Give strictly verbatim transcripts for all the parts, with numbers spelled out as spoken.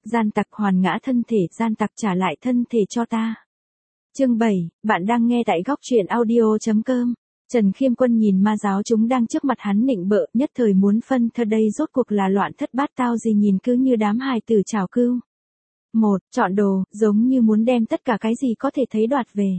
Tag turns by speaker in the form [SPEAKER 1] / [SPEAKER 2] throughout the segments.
[SPEAKER 1] Gian tặc hoàn ngã thân thể, gian tặc trả lại thân thể cho ta. Chương bảy, bạn đang nghe tại góc truyện audio chấm com. Trần Khiêm Quân nhìn ma giáo chúng đang trước mặt hắn nịnh bợ, nhất thời muốn phân thơ đây rốt cuộc là loạn thất bát tao gì, nhìn cứ như đám hài tử chảo cừu. Một, chọn đồ, giống như muốn đem tất cả cái gì có thể thấy đoạt về.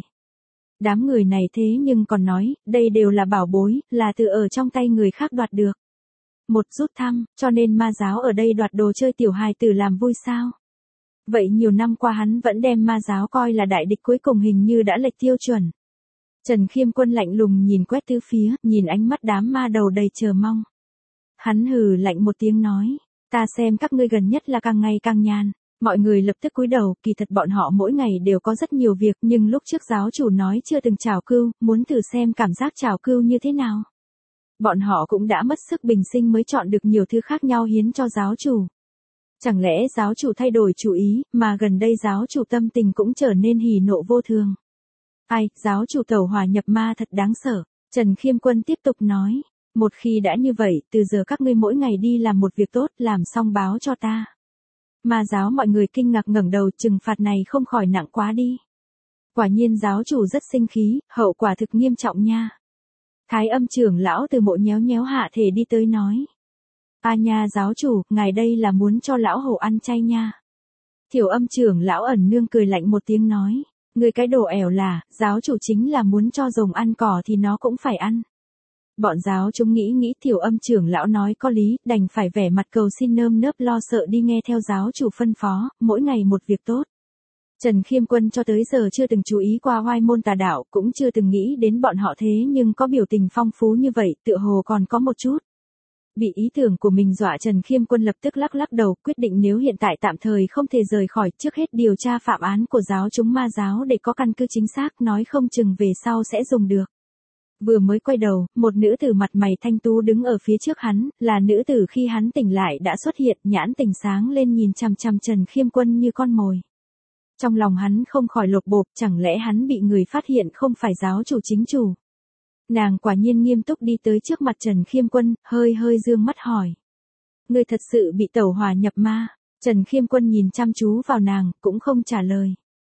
[SPEAKER 1] Đám người này thế nhưng còn nói, đây đều là bảo bối, là từ ở trong tay người khác đoạt được. Một, rút thăm, cho nên ma giáo ở đây đoạt đồ chơi tiểu hài tử làm vui sao? Vậy nhiều năm qua hắn vẫn đem ma giáo coi là đại địch, cuối cùng hình như đã lệch tiêu chuẩn. Trần Khiêm Quân lạnh lùng nhìn quét tứ phía, nhìn ánh mắt đám ma đầu đầy chờ mong. Hắn hừ lạnh một tiếng nói, ta xem các ngươi gần nhất là càng ngày càng nhàn. Mọi người lập tức cúi đầu, kỳ thật bọn họ mỗi ngày đều có rất nhiều việc, nhưng lúc trước giáo chủ nói chưa từng chảo cừu, muốn thử xem cảm giác chảo cừu như thế nào. Bọn họ cũng đã mất sức bình sinh mới chọn được nhiều thứ khác nhau hiến cho giáo chủ. Chẳng lẽ giáo chủ thay đổi chủ ý, mà gần đây giáo chủ tâm tình cũng trở nên hỉ nộ vô thường. Ai, giáo chủ tẩu hỏa nhập ma thật đáng sợ. Trần Khiêm Quân tiếp tục nói, một khi đã như vậy, từ giờ các ngươi mỗi ngày đi làm một việc tốt, làm xong báo cho ta. Ma giáo mọi người kinh ngạc ngẩng đầu, trừng phạt này không khỏi nặng quá đi. Quả nhiên giáo chủ rất sinh khí, hậu quả thực nghiêm trọng nha. Thái Âm trưởng lão từ mộ nhéo nhéo hạ thể đi tới nói. A nha giáo chủ, ngài đây là muốn cho lão hổ ăn chay nha. Thiểu Âm trưởng lão ẩn nương cười lạnh một tiếng nói, người cái đồ ẻo là, giáo chủ chính là muốn cho rồng ăn cỏ thì nó cũng phải ăn. Bọn giáo chúng nghĩ nghĩ Thiểu Âm trưởng lão nói có lý, đành phải vẻ mặt cầu xin nơm nớp lo sợ đi nghe theo giáo chủ phân phó, mỗi ngày một việc tốt. Trần Khiêm Quân cho tới giờ chưa từng chú ý qua hoai môn tà đạo, cũng chưa từng nghĩ đến bọn họ thế nhưng có biểu tình phong phú như vậy, tựa hồ còn có một chút. Bị ý tưởng của mình dọa, Trần Khiêm Quân lập tức lắc lắc đầu, quyết định nếu hiện tại tạm thời không thể rời khỏi, trước hết điều tra phạm án của giáo chúng ma giáo để có căn cứ chính xác, nói không chừng về sau sẽ dùng được. Vừa mới quay đầu, một nữ tử mặt mày thanh tú đứng ở phía trước hắn, là nữ tử khi hắn tỉnh lại đã xuất hiện, nhãn tỉnh sáng lên nhìn chằm chằm Trần Khiêm Quân như con mồi. Trong lòng hắn không khỏi lột bột, chẳng lẽ hắn bị người phát hiện không phải giáo chủ chính chủ. Nàng quả nhiên nghiêm túc đi tới trước mặt Trần Khiêm Quân, hơi hơi dương mắt hỏi. Ngươi thật sự bị tẩu hỏa nhập ma? Trần Khiêm Quân nhìn chăm chú vào nàng, cũng không trả lời.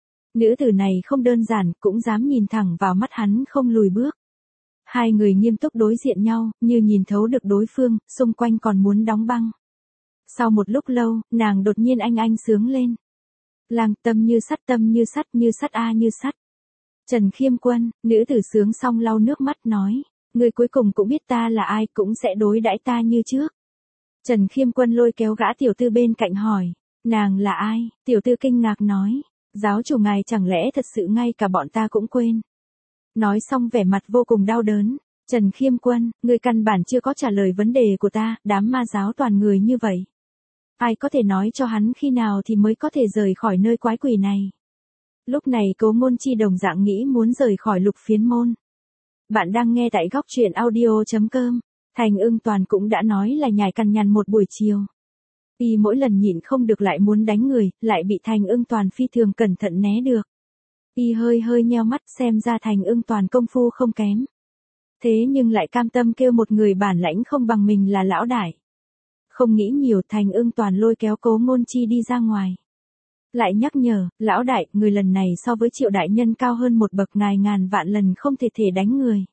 [SPEAKER 1] Nữ tử này không đơn giản, cũng dám nhìn thẳng vào mắt hắn không lùi bước. Hai người nghiêm túc đối diện nhau, như nhìn thấu được đối phương, xung quanh còn muốn đóng băng. Sau một lúc lâu, nàng đột nhiên anh anh sướng lên. Lang tâm như sắt, tâm như sắt, như sắt a như sắt. Trần Khiêm Quân, nữ tử sướng xong lau nước mắt nói, người cuối cùng cũng biết ta là ai, cũng sẽ đối đãi ta như trước. Trần Khiêm Quân lôi kéo gã tiểu tư bên cạnh hỏi, nàng là ai? Tiểu tư kinh ngạc nói, giáo chủ ngài chẳng lẽ thật sự ngay cả bọn ta cũng quên. Nói xong vẻ mặt vô cùng đau đớn, Trần Khiêm Quân, người căn bản chưa có trả lời vấn đề của ta, đám ma giáo toàn người như vậy. Ai có thể nói cho hắn khi nào thì mới có thể rời khỏi nơi quái quỷ này. Lúc này Cố Ngôn Chi đồng dạng nghĩ muốn rời khỏi Lục Phiến Môn. Bạn đang nghe tại góc truyện audio chấm com. Thành Ưng Toàn cũng đã nói là nhài cằn nhằn một buổi chiều. Y mỗi lần nhịn không được lại muốn đánh người, lại bị Thành Ưng Toàn phi thường cẩn thận né được. Y hơi hơi nheo mắt, xem ra Thành Ưng Toàn công phu không kém. Thế nhưng lại cam tâm kêu một người bản lãnh không bằng mình là lão đại. Không nghĩ nhiều, Thành Ưng Toàn lôi kéo Cố Ngôn Chi đi ra ngoài. Lại nhắc nhở, lão đại, người lần này so với Triệu đại nhân cao hơn một bậc, ngài ngàn vạn lần không thể thể đánh người.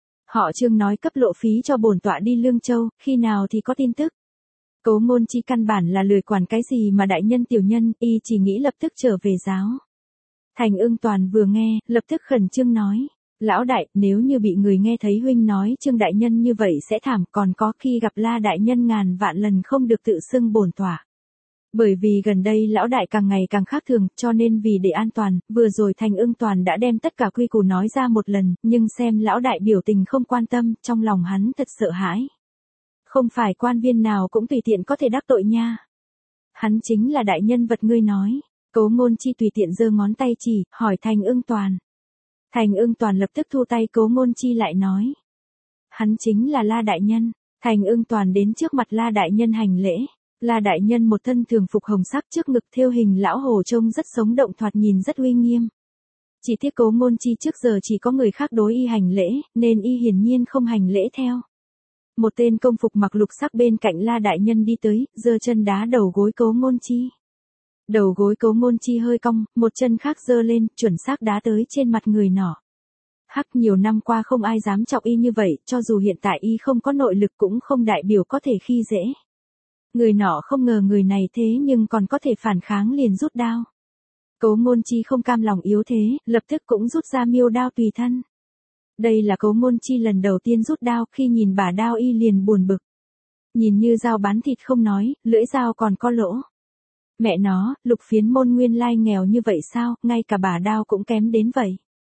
[SPEAKER 1] Họ Trương nói cấp lộ phí cho bổn tọa đi Lương Châu, khi nào thì có tin tức. Cố Ngôn Chi căn bản là lười quản cái gì mà đại nhân tiểu nhân, y chỉ nghĩ lập tức trở về giáo. Thành Ưng Toàn vừa nghe, lập tức khẩn trương nói, lão đại, nếu như bị người nghe thấy huynh nói Trương đại nhân như vậy sẽ thảm, còn có khi gặp La đại nhân ngàn vạn lần không được tự xưng bổn tọa. Bởi vì gần đây lão đại càng ngày càng khác thường, cho nên vì để an toàn, vừa rồi Thành Ưng Toàn đã đem tất cả quy củ nói ra một lần, nhưng xem lão đại biểu tình không quan tâm, trong lòng hắn thật sợ hãi. Không phải quan viên nào cũng tùy tiện có thể đắc tội nha. Hắn chính là đại nhân vật ngươi nói. Cố Ngôn Chi tùy tiện giơ ngón tay chỉ, hỏi Thành Ưng Toàn. Thành Ưng Toàn lập tức thu tay, Cố Ngôn Chi lại nói. Hắn chính là La đại nhân. Thành Ưng Toàn đến trước mặt La đại nhân hành lễ. La đại nhân một thân thường phục hồng sắc, trước ngực thêu hình lão hổ trông rất sống động, thoạt nhìn rất uy nghiêm. Chỉ tiếc Cố Ngôn Chi trước giờ chỉ có người khác đối y hành lễ, nên y hiển nhiên không hành lễ theo. Một tên công phục mặc lục sắc bên cạnh La đại nhân đi tới, giơ chân đá đầu gối Cố Ngôn Chi. Đầu gối Cố Ngôn Chi hơi cong, một chân khác giơ lên, chuẩn xác đá tới trên mặt người nọ. Hắc, nhiều năm qua không ai dám chọc y như vậy, cho dù hiện tại y không có nội lực cũng không đại biểu có thể khi dễ. Người nọ không ngờ người này thế nhưng còn có thể phản kháng, liền rút đao. Cố Ngôn Chi không cam lòng yếu thế, lập tức cũng rút ra miêu đao tùy thân. Đây là Cố Ngôn Chi lần đầu tiên rút đao, khi nhìn bả đao y liền buồn bực. Nhìn như dao bán thịt không nói, lưỡi dao còn có lỗ. Mẹ nó, Lục Phiến Môn nguyên lai nghèo như vậy sao, ngay cả bả đao cũng kém đến vậy.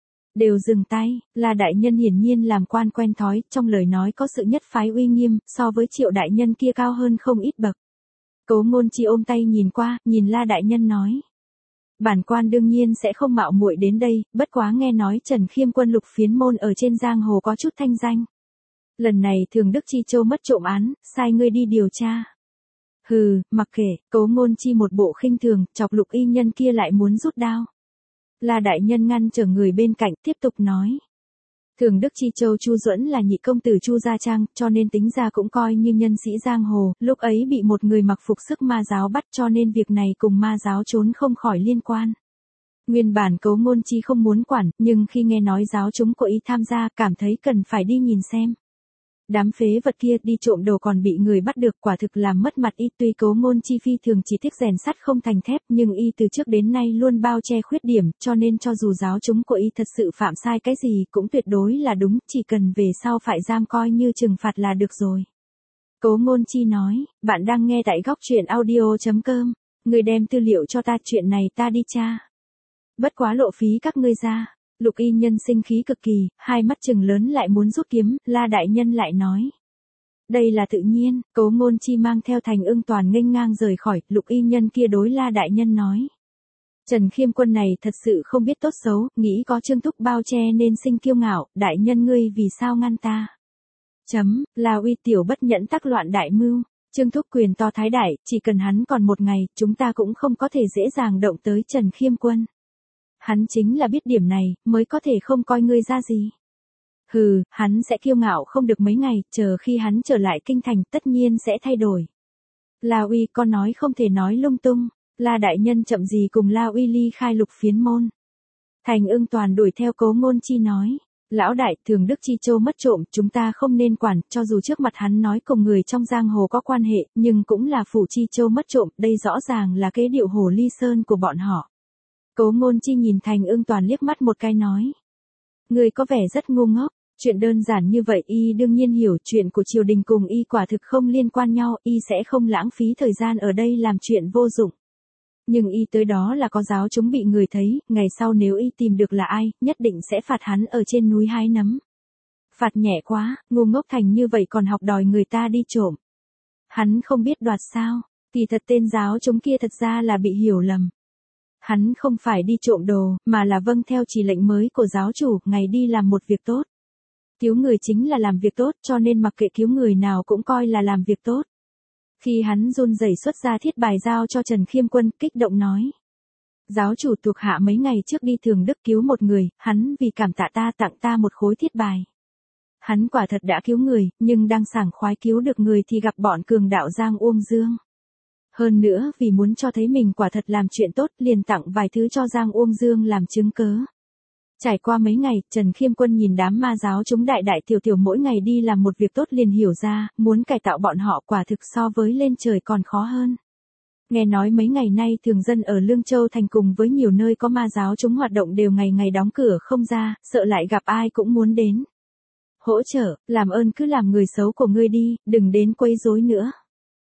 [SPEAKER 1] Đều dừng tay, La đại nhân hiển nhiên làm quan quen thói, trong lời nói có sự nhất phái uy nghiêm, so với Triệu đại nhân kia cao hơn không ít bậc. Cố Ngôn Chi ôm tay nhìn qua, nhìn La đại nhân nói: "Bản quan đương nhiên sẽ không mạo muội đến đây, bất quá nghe nói Trần Khiêm Quân Lục Phiến Môn ở trên giang hồ có chút thanh danh. Lần này Thường Đức Chi Châu mất trộm án, sai ngươi đi điều tra." Hừ, mặc kệ, Cố Ngôn Chi một bộ khinh thường, chọc Lục y nhân kia lại muốn rút đao. La đại nhân ngăn trở người bên cạnh, tiếp tục nói: "Thường Đức Chi Châu Chu Duẫn là nhị công tử Chu gia trang, cho nên tính ra cũng coi như nhân sĩ giang hồ, lúc ấy bị một người mặc phục sức ma giáo bắt, cho nên việc này cùng ma giáo trốn không khỏi liên quan." Nguyên bản Cố Ngôn Chi không muốn quản, nhưng khi nghe nói giáo chúng của y tham gia, cảm thấy cần phải đi nhìn xem. Đám phế vật kia đi trộm đồ còn bị người bắt được, quả thực làm mất mặt y. Tuy Cố Ngôn Chi phi thường chỉ thích rèn sắt không thành thép, nhưng y từ trước đến nay luôn bao che khuyết điểm, cho nên cho dù giáo chúng của y thật sự phạm sai cái gì cũng tuyệt đối là đúng, chỉ cần về sau phải giam coi như trừng phạt là được rồi. Cố Ngôn Chi nói: "Bạn đang nghe tại góc truyện audio chấm com, người đem tư liệu cho ta, chuyện này ta đi tra. Bất quá lộ phí các ngươi ra." Lục y nhân sinh khí cực kỳ, hai mắt trừng lớn lại muốn rút kiếm, La đại nhân lại nói: "Đây là tự nhiên." Cố Ngôn Chi mang theo Thành Ưng Toàn nghênh ngang rời khỏi, Lục y nhân kia đối La đại nhân nói: "Trần Khiêm Quân này thật sự không biết tốt xấu, nghĩ có Trương Thúc bao che nên sinh kiêu ngạo, đại nhân ngươi vì sao ngăn ta?" Chấm, La uy tiểu bất nhẫn tác loạn đại mưu, Trương Thúc quyền to thái đại, chỉ cần hắn còn một ngày, chúng ta cũng không có thể dễ dàng động tới Trần Khiêm Quân. Hắn chính là biết điểm này, mới có thể không coi ngươi ra gì. Hừ, hắn sẽ kiêu ngạo không được mấy ngày, chờ khi hắn trở lại kinh thành tất nhiên sẽ thay đổi. La uy con nói không thể nói lung tung. La đại nhân chậm gì cùng La uy ly khai Lục Phiến Môn. Thành Ưng Toàn đuổi theo Cố Ngôn Chi nói: "Lão đại, Thường Đức Chi Châu mất trộm, chúng ta không nên quản, cho dù trước mặt hắn nói cùng người trong giang hồ có quan hệ, nhưng cũng là phủ Chi Châu mất trộm, đây rõ ràng là kế điệu hồ ly sơn của bọn họ." Cố Ngôn Chi nhìn Thành Ưng Toàn liếc mắt một cái nói: "Người có vẻ rất ngu ngốc, chuyện đơn giản như vậy y đương nhiên hiểu, chuyện của triều đình cùng y quả thực không liên quan nhau, y sẽ không lãng phí thời gian ở đây làm chuyện vô dụng. Nhưng y tới đó là có giáo chúng bị người thấy, ngày sau nếu y tìm được là ai, nhất định sẽ phạt hắn ở trên núi hái nấm. Phạt nhẹ quá, ngu ngốc thành như vậy còn học đòi người ta đi trộm. Hắn không biết đoạt sao, thì thật tên giáo chúng kia thật ra là bị hiểu lầm. Hắn không phải đi trộm đồ, mà là vâng theo chỉ lệnh mới của giáo chủ, ngày đi làm một việc tốt. Cứu người chính là làm việc tốt, cho nên mặc kệ cứu người nào cũng coi là làm việc tốt." Khi hắn run rẩy xuất ra thiết bài giao cho Trần Khiêm Quân, kích động nói: "Giáo chủ thuộc hạ mấy ngày trước đi Thường Đức cứu một người, hắn vì cảm tạ ta tặng ta một khối thiết bài. Hắn quả thật đã cứu người, nhưng đang sảng khoái cứu được người thì gặp bọn cường đạo Giang Uông Dương. Hơn nữa vì muốn cho thấy mình quả thật làm chuyện tốt, liền tặng vài thứ cho Giang Uông Dương làm chứng cớ." Trải qua mấy ngày, Trần Khiêm Quân nhìn đám ma giáo chúng đại đại tiểu tiểu mỗi ngày đi làm một việc tốt liền hiểu ra, muốn cải tạo bọn họ quả thực so với lên trời còn khó hơn. Nghe nói mấy ngày nay thường dân ở Lương Châu thành cùng với nhiều nơi có ma giáo chúng hoạt động đều ngày ngày đóng cửa không ra, sợ lại gặp ai cũng muốn đến hỗ trợ, làm ơn cứ làm người xấu của ngươi đi, đừng đến quấy rối nữa.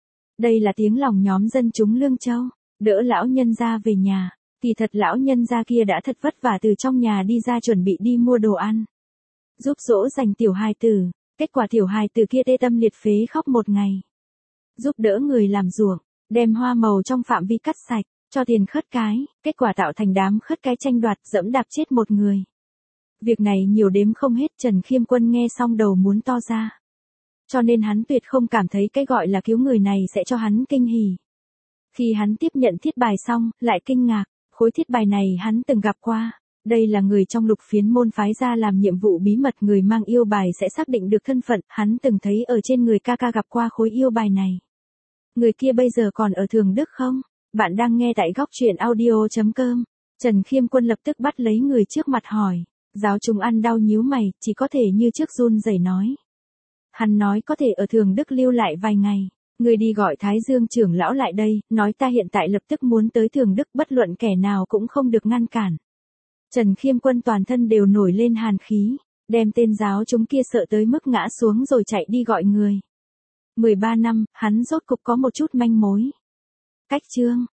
[SPEAKER 1] Đây là tiếng lòng nhóm dân chúng Lương Châu, đỡ lão nhân gia về nhà. Thì thật lão nhân gia kia đã thật vất vả từ trong nhà đi ra chuẩn bị đi mua đồ ăn, giúp dỗ dành tiểu hài tử, kết quả tiểu hài tử kia tê tâm liệt phế khóc một ngày. Giúp đỡ người làm ruộng, đem hoa màu trong phạm vi cắt sạch, cho tiền khất cái, kết quả tạo thành đám khất cái tranh đoạt, dẫm đạp chết một người. Việc này nhiều đếm không hết, Trần Khiêm Quân nghe xong đầu muốn to ra. Cho nên hắn tuyệt không cảm thấy cái gọi là cứu người này sẽ cho hắn kinh hỉ. Khi hắn tiếp nhận thiết bài xong, lại kinh ngạc. Khối thiết bài này hắn từng gặp qua, đây là người trong Lục Phiến Môn phái ra làm nhiệm vụ bí mật, người mang yêu bài sẽ xác định được thân phận, hắn từng thấy ở trên người ca ca gặp qua khối yêu bài này. Người kia bây giờ còn ở Thường Đức không? bạn đang nghe tại góc truyện audio.com. Trần Khiêm Quân lập tức bắt lấy người trước mặt hỏi. Giáo chúng ăn đau nhíu mày, chỉ có thể như trước run rẩy nói. Hắn nói có thể ở Thường Đức lưu lại vài ngày. Người đi gọi Thái Dương trưởng lão lại đây, nói ta hiện tại lập tức muốn tới Thường Đức, bất luận kẻ nào cũng không được ngăn cản. Trần Khiêm Quân toàn thân đều nổi lên hàn khí, đem tên giáo chúng kia sợ tới mức ngã xuống rồi chạy đi gọi người. mười ba năm, hắn rốt cục có một chút manh mối. Cách chương